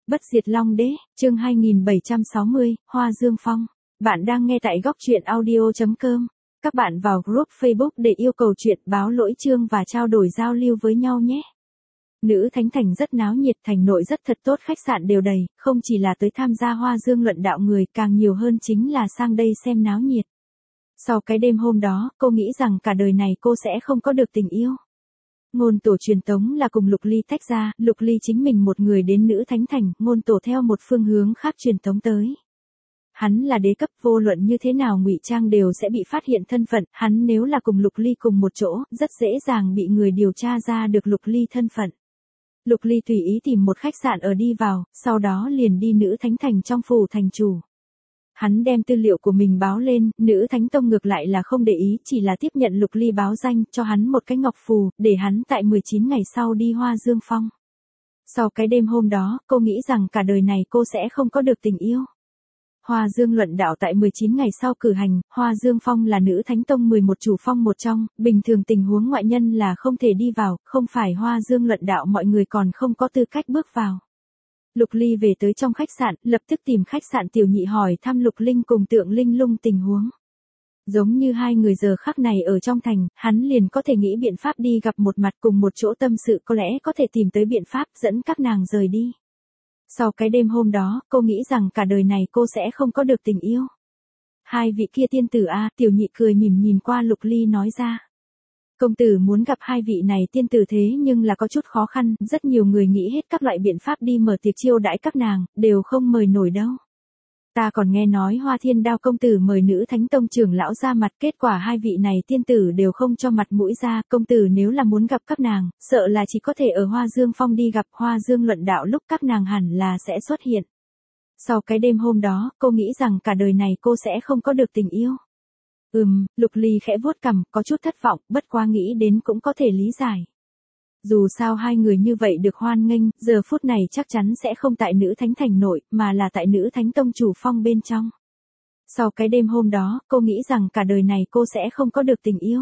Bất diệt Long Đế, chương 2760, Hoa Dương Phong. Bạn đang nghe tại góc truyện audio.com. Các bạn vào group Facebook để yêu cầu chuyện báo lỗi chương và trao đổi giao lưu với nhau nhé. Nữ Thánh Thành rất náo nhiệt, thành nội rất thật tốt, khách sạn đều đầy, không chỉ là tới tham gia Hoa Dương luận đạo người, càng nhiều hơn chính là sang đây xem náo nhiệt. Sau cái đêm hôm đó, cô nghĩ rằng cả đời này cô sẽ không có được tình yêu. Ngôn tổ truyền tống là cùng Lục Ly tách ra, Lục Ly chính mình một người đến Nữ Thánh Thành, ngôn tổ theo một phương hướng khác truyền tống tới. Hắn là đế cấp, vô luận như thế nào ngụy trang đều sẽ bị phát hiện thân phận, hắn nếu là cùng Lục Ly cùng một chỗ, rất dễ dàng bị người điều tra ra được Lục Ly thân phận. Lục Ly tùy ý tìm một khách sạn ở đi vào, sau đó liền đi Nữ Thánh Thành trong phủ thành chủ. Hắn đem tư liệu của mình báo lên, Nữ Thánh Tông ngược lại là không để ý, chỉ là tiếp nhận Lục Ly báo danh, cho hắn một cái ngọc phù, để hắn tại 19 ngày sau đi Hoa Dương Phong. Sau cái đêm hôm đó, cô nghĩ rằng cả đời này cô sẽ không có được tình yêu. Hoa Dương luận đạo tại 19 ngày sau cử hành, Hoa Dương Phong là Nữ Thánh Tông 11 chủ phong một trong, bình thường tình huống ngoại nhân là không thể đi vào, không phải Hoa Dương luận đạo mọi người còn không có tư cách bước vào. Lục Ly về tới trong khách sạn, lập tức tìm khách sạn tiểu nhị hỏi thăm Lục Linh cùng Tượng Linh Lung tình huống. Giống như hai người giờ khắc này ở trong thành, hắn liền có thể nghĩ biện pháp đi gặp một mặt cùng một chỗ tâm sự, có lẽ có thể tìm tới biện pháp dẫn các nàng rời đi. Sau cái đêm hôm đó, cô nghĩ rằng cả đời này cô sẽ không có được tình yêu. Hai vị kia tiên tử a, tiểu nhị cười mỉm nhìn qua Lục Ly nói ra. Công tử muốn gặp hai vị này tiên tử thế nhưng là có chút khó khăn, rất nhiều người nghĩ hết các loại biện pháp đi mở tiệc chiêu đãi các nàng, đều không mời nổi đâu. Ta còn nghe nói Hoa Thiên Đao công tử mời Nữ Thánh Tông trưởng lão ra mặt, kết quả hai vị này tiên tử đều không cho mặt mũi ra, công tử nếu là muốn gặp các nàng, sợ là chỉ có thể ở Hoa Dương Phong đi gặp, Hoa Dương luận đạo lúc các nàng hẳn là sẽ xuất hiện. Sau cái đêm hôm đó, cô nghĩ rằng cả đời này cô sẽ không có được tình yêu. Lục Ly khẽ vuốt cằm, có chút thất vọng, bất quá nghĩ đến cũng có thể lý giải. Dù sao hai người như vậy được hoan nghênh, giờ phút này chắc chắn sẽ không tại Nữ Thánh Thành nội, mà là tại Nữ Thánh Tông chủ phong bên trong. Sau cái đêm hôm đó, cô nghĩ rằng cả đời này cô sẽ không có được tình yêu.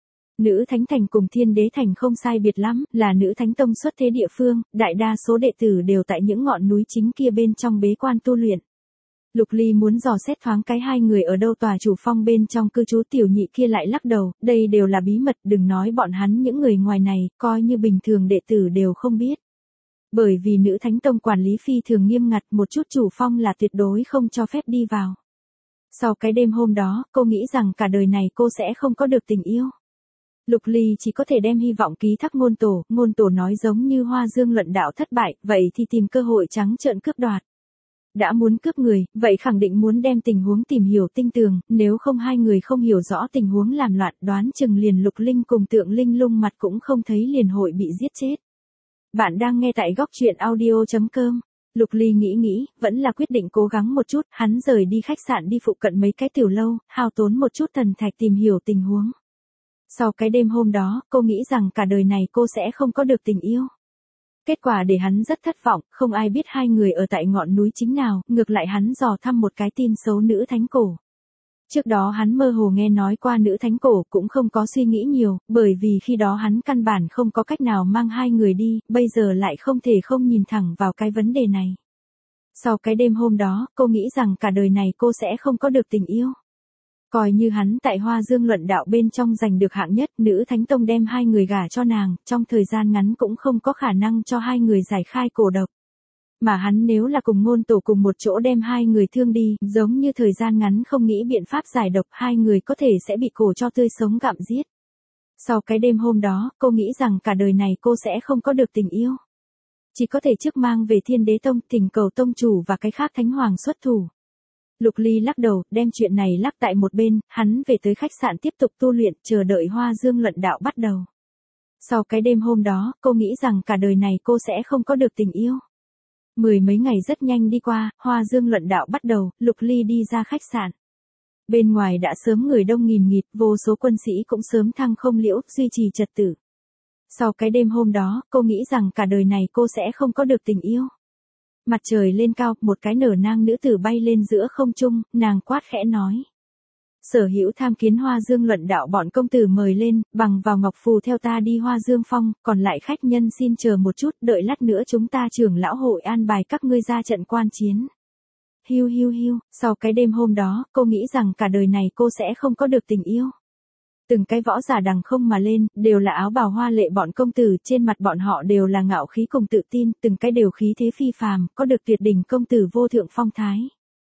Nữ Thánh Thành cùng Thiên Đế Thành không sai biệt lắm, là Nữ Thánh Tông xuất thế địa phương, đại đa số đệ tử đều tại những ngọn núi chính kia bên trong bế quan tu luyện. Lục Ly muốn dò xét thoáng cái hai người ở đâu tòa chủ phong bên trong cư trú, tiểu nhị kia lại lắc đầu, đây đều là bí mật, đừng nói bọn hắn những người ngoài này, coi như bình thường đệ tử đều không biết. Bởi vì Nữ Thánh Tông quản lý phi thường nghiêm ngặt, một chút chủ phong là tuyệt đối không cho phép đi vào. Sau cái đêm hôm đó, cô nghĩ rằng cả đời này cô sẽ không có được tình yêu. Lục Ly chỉ có thể đem hy vọng ký thác ngôn tổ nói giống như Hoa Dương luận đạo thất bại, vậy thì tìm cơ hội trắng trợn cướp đoạt. Đã muốn cướp người, vậy khẳng định muốn đem tình huống tìm hiểu tinh tường, nếu không hai người không hiểu rõ tình huống làm loạn, đoán chừng liền Lục Linh cùng Tượng Linh Lung mặt cũng không thấy liền hội bị giết chết. Bạn đang nghe tại góc truyện audio.com. Lục Ly nghĩ, vẫn là quyết định cố gắng một chút, hắn rời đi khách sạn đi phụ cận mấy cái tiểu lâu, hao tốn một chút thần thạch tìm hiểu tình huống. Sau cái đêm hôm đó, cô nghĩ rằng cả đời này cô sẽ không có được tình yêu. Kết quả để hắn rất thất vọng, không ai biết hai người ở tại ngọn núi chính nào, ngược lại hắn dò thăm một cái tin xấu Nữ Thánh Cổ. Trước đó hắn mơ hồ nghe nói qua Nữ Thánh Cổ, cũng không có suy nghĩ nhiều, bởi vì khi đó hắn căn bản không có cách nào mang hai người đi, bây giờ lại không thể không nhìn thẳng vào cái vấn đề này. Sau cái đêm hôm đó, cô nghĩ rằng cả đời này cô sẽ không có được tình yêu. Coi như hắn tại Hoa Dương luận đạo bên trong giành được hạng nhất, Nữ Thánh Tông đem hai người gả cho nàng, trong thời gian ngắn cũng không có khả năng cho hai người giải khai cổ độc. Mà hắn nếu là cùng ngôn tổ cùng một chỗ đem hai người thương đi, giống như thời gian ngắn không nghĩ biện pháp giải độc, hai người có thể sẽ bị cổ cho tươi sống gặm giết. Sau cái đêm hôm đó, cô nghĩ rằng cả đời này cô sẽ không có được tình yêu. Chỉ có thể trước mang về Thiên Đế Tông, thỉnh cầu tông chủ và cái khác thánh hoàng xuất thủ. Lục Ly lắc đầu, đem chuyện này lắc tại một bên, hắn về tới khách sạn tiếp tục tu luyện, chờ đợi Hoa Dương luận đạo bắt đầu. Sau cái đêm hôm đó, cô nghĩ rằng cả đời này cô sẽ không có được tình yêu. Mười mấy ngày rất nhanh đi qua, Hoa Dương luận đạo bắt đầu, Lục Ly đi ra khách sạn. Bên ngoài đã sớm người đông nghìn nghịt, vô số quân sĩ cũng sớm thăng không liễu, duy trì trật tự. Sau cái đêm hôm đó, cô nghĩ rằng cả đời này cô sẽ không có được tình yêu. Mặt trời lên cao, một cái nở nang nữ tử bay lên giữa không trung, nàng quát khẽ nói. Sở Hữu tham kiến Hoa Dương luận đạo, bọn công tử mời lên, bằng vào ngọc phù theo ta đi Hoa Dương Phong, còn lại khách nhân xin chờ một chút, đợi lát nữa chúng ta trưởng lão hội an bài các ngươi ra trận quan chiến. Hiu hiu hiu, sau cái đêm hôm đó, cô nghĩ rằng cả đời này cô sẽ không có được tình yêu. Từng cái võ giả đằng không mà lên, đều là áo bào hoa lệ bọn công tử, trên mặt bọn họ đều là ngạo khí cùng tự tin, từng cái đều khí thế phi phàm, có được tuyệt đỉnh công tử vô thượng phong thái.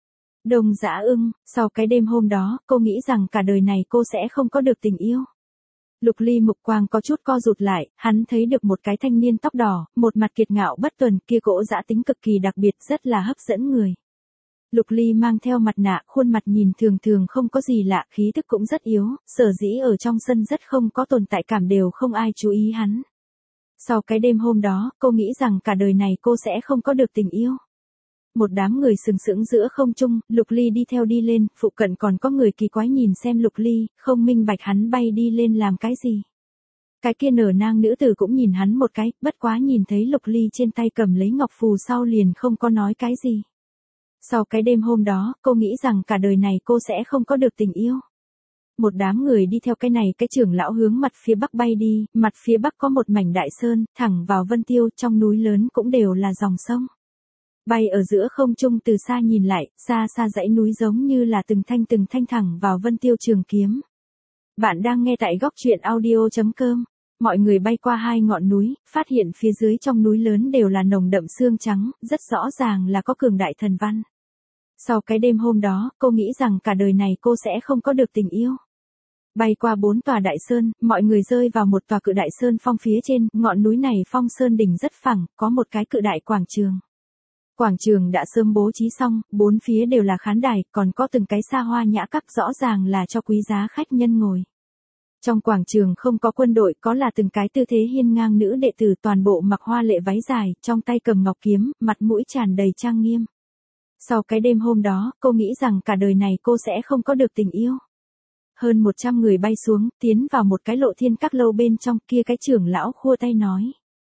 Đồng Dã Ưng, sau cái đêm hôm đó, cô nghĩ rằng cả đời này cô sẽ không có được tình yêu. Lục Ly mục quang có chút co rụt lại, hắn thấy được một cái thanh niên tóc đỏ, một mặt kiệt ngạo bất tuần, kia cỗ dã tính cực kỳ đặc biệt, rất là hấp dẫn người. Lục Ly mang theo mặt nạ, khuôn mặt nhìn thường thường không có gì lạ, khí thức cũng rất yếu, sở dĩ ở trong sân rất không có tồn tại cảm, đều không ai chú ý hắn. Sau cái đêm hôm đó, cô nghĩ rằng cả đời này cô sẽ không có được tình yêu. Một đám người sừng sững giữa không trung, Lục Ly đi theo đi lên, phụ cận còn có người kỳ quái nhìn xem Lục Ly, không minh bạch hắn bay đi lên làm cái gì. Cái kia nở nang nữ tử cũng nhìn hắn một cái, bất quá nhìn thấy Lục Ly trên tay cầm lấy ngọc phù sau liền không có nói cái gì. Sau cái đêm hôm đó, cô nghĩ rằng cả đời này cô sẽ không có được tình yêu. Một đám người đi theo cái này cái trưởng lão hướng mặt phía bắc bay đi, mặt phía bắc có một mảnh đại sơn, thẳng vào Vân Tiêu, trong núi lớn cũng đều là dòng sông. Bay ở giữa không trung từ xa nhìn lại, xa xa dãy núi giống như là từng thanh thẳng vào Vân Tiêu trường kiếm. Bạn đang nghe tại góc truyện audio.com. Mọi người bay qua hai ngọn núi, phát hiện phía dưới trong núi lớn đều là nồng đậm sương trắng, rất rõ ràng là có cường đại thần văn. Sau cái đêm hôm đó, cô nghĩ rằng cả đời này cô sẽ không có được tình yêu. Bay qua 4 tòa đại sơn, mọi người rơi vào một tòa cự đại sơn phong phía trên, ngọn núi này phong sơn đỉnh rất phẳng, có một cái cự đại quảng trường. Quảng trường đã sớm bố trí xong, bốn phía đều là khán đài, còn có từng cái xa hoa nhã cấp rõ ràng là cho quý giá khách nhân ngồi. Trong quảng trường không có quân đội, có là từng cái tư thế hiên ngang nữ đệ tử toàn bộ mặc hoa lệ váy dài, trong tay cầm ngọc kiếm, mặt mũi tràn đầy trang nghiêm. Sau cái đêm hôm đó, cô nghĩ rằng cả đời này cô sẽ không có được tình yêu. Hơn 100 người bay xuống, tiến vào một cái Lộ Thiên Các lâu bên trong, kia cái trưởng lão khua tay nói.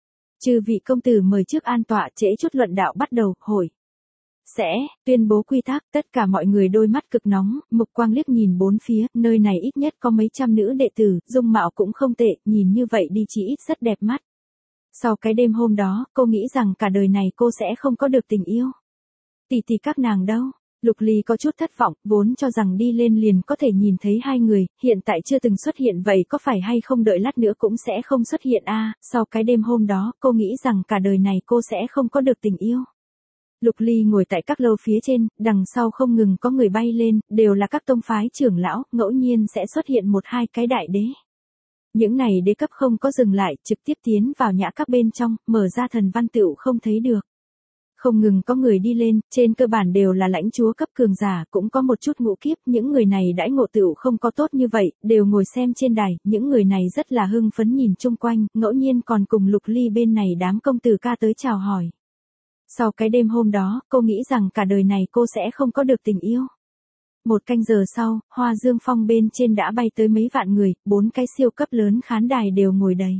Chư vị công tử mời trước an tọa, trễ chút luận đạo bắt đầu, hội. Sẽ, tuyên bố quy tắc, tất cả mọi người đôi mắt cực nóng, mục quang liếc nhìn bốn phía, nơi này ít nhất có mấy trăm nữ đệ tử, dung mạo cũng không tệ, nhìn như vậy đi chỉ ít rất đẹp mắt. Sau cái đêm hôm đó, cô nghĩ rằng cả đời này cô sẽ không có được tình yêu. Tỷ các nàng đâu? Lục Ly có chút thất vọng, vốn cho rằng đi lên liền có thể nhìn thấy hai người, hiện tại chưa từng xuất hiện, vậy có phải hay không đợi lát nữa cũng sẽ không xuất hiện a? Sau cái đêm hôm đó, cô nghĩ rằng cả đời này cô sẽ không có được tình yêu. Lục Ly ngồi tại các lâu phía trên, đằng sau không ngừng có người bay lên, đều là các tông phái trưởng lão, ngẫu nhiên sẽ xuất hiện một hai cái đại đế. Những này đế cấp không có dừng lại, trực tiếp tiến vào nhã các bên trong, mở ra thần văn tựu không thấy được. Không ngừng có người đi lên, trên cơ bản đều là lãnh chúa cấp cường giả, cũng có một chút ngũ kiếp, những người này đãi ngộ tựu không có tốt như vậy, đều ngồi xem trên đài, những người này rất là hưng phấn nhìn chung quanh, ngẫu nhiên còn cùng Lục Ly bên này đám công tử ca tới chào hỏi. Sau cái đêm hôm đó, cô nghĩ rằng cả đời này cô sẽ không có được tình yêu. 1 canh giờ sau, Hoa Dương Phong bên trên đã bay tới mấy vạn người, 4 cái siêu cấp lớn khán đài đều ngồi đầy.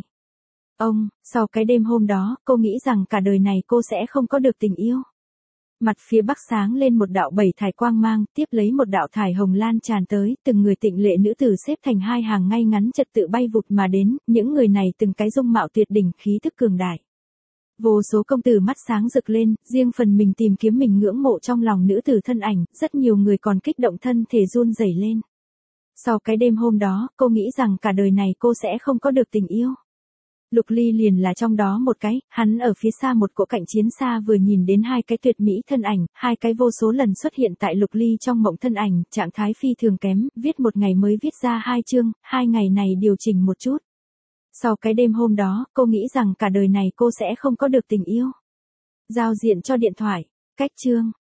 Sau cái đêm hôm đó, cô nghĩ rằng cả đời này cô sẽ không có được tình yêu. Mặt phía bắc sáng lên một đạo bảy thải quang mang, tiếp lấy một đạo thải hồng lan tràn tới, từng người tịnh lệ nữ tử xếp thành hai hàng ngay ngắn trật tự bay vụt mà đến, những người này từng cái dung mạo tuyệt đỉnh, khí thức cường đại. Vô số công tử mắt sáng rực lên, riêng phần mình tìm kiếm mình ngưỡng mộ trong lòng nữ tử thân ảnh, rất nhiều người còn kích động thân thể run rẩy lên. Sau cái đêm hôm đó, cô nghĩ rằng cả đời này cô sẽ không có được tình yêu. Lục Ly liền là trong đó một cái, hắn ở phía xa một cỗ cạnh chiến xa vừa nhìn đến hai cái tuyệt mỹ thân ảnh, hai cái vô số lần xuất hiện tại Lục Ly trong mộng thân ảnh, trạng thái phi thường kém, viết một ngày mới viết ra 2 chương, 2 ngày này điều chỉnh một chút. Sau cái đêm hôm đó, cô nghĩ rằng cả đời này cô sẽ không có được tình yêu. Giao diện cho điện thoại, cách chương.